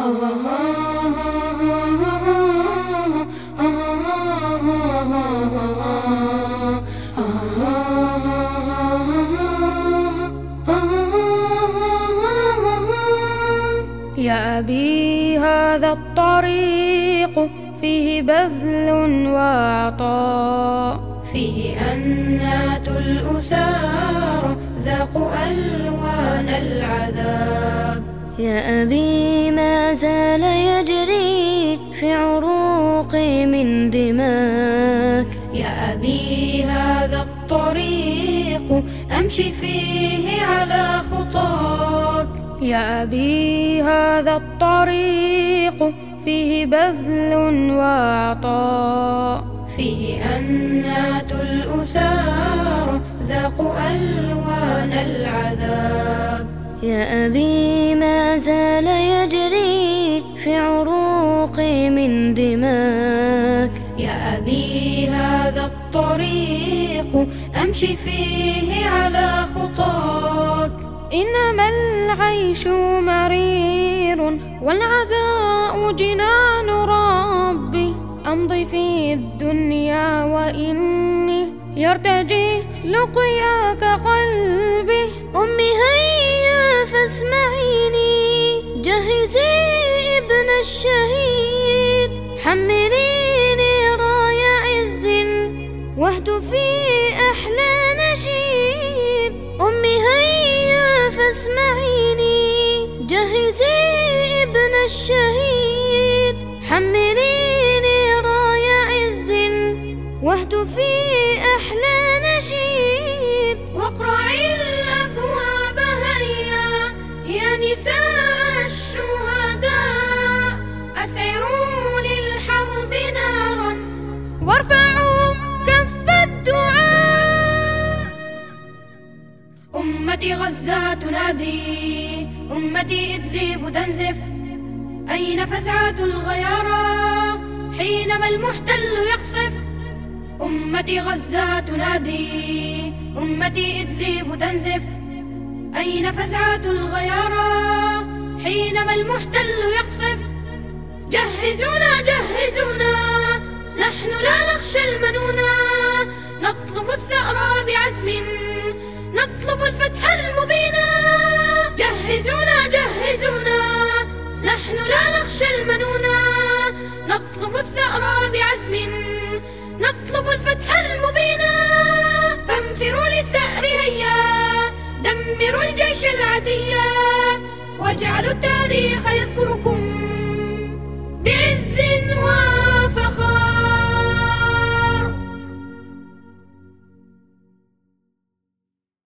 يا أبي هذا الطريق فيه بذل وعطاء، فيه أنات الأسار ذاقوا ألوان العذاب. يا أبي ما زال يجري في عروقي من دماك. يا أبي هذا الطريق أمشي فيه على خطاك. يا أبي هذا الطريق فيه بذل وعطاء، فيه أنات الأسار ذاقوا ألوان العذاب. يا أبي ما زال يجري في عروقي من دماك. يا أبي هذا الطريق أمشي فيه على خطاك. إنما العيش مرير والعزاء جنان ربي، أمضي في الدنيا وإني يرتجي لقياك قلبي. أمي هيا فاسمعيني، جهزي ابن الشهيد، حمليني راي عز واهتفي أحلى نشيد. أمي هيا فاسمعيني، جهزي ابن الشهيد، حمليني راي عز واهتفي أحلى نشيد. واقرعي الأبواب هيا يا نساء الشهداء، أسعروا للحرب نارا وارفعوا كف الدعاء. أمتي غزة تنادي، أمتي إدلب تنزف، أين فزعة الغيارى حينما المحتل يقصف؟ أمتي غزة تنادي، أمتي إدلب تنزف، أين فزعة الغيارى حينما المحتل يقصف؟ جهزونا جهزونا، نحن لا نخشى المنونا، نطلب الثأر بعزم، نطلب الفتح المبينا. جهزونا جهزونا، نحن لا نخشى المنونا، نطلب الثأر بعزم، نطلب الفتح المبينا. فانفروا للثأر هيا، دمروا الجيش العتيا، واجعلوا التاريخ يذكركم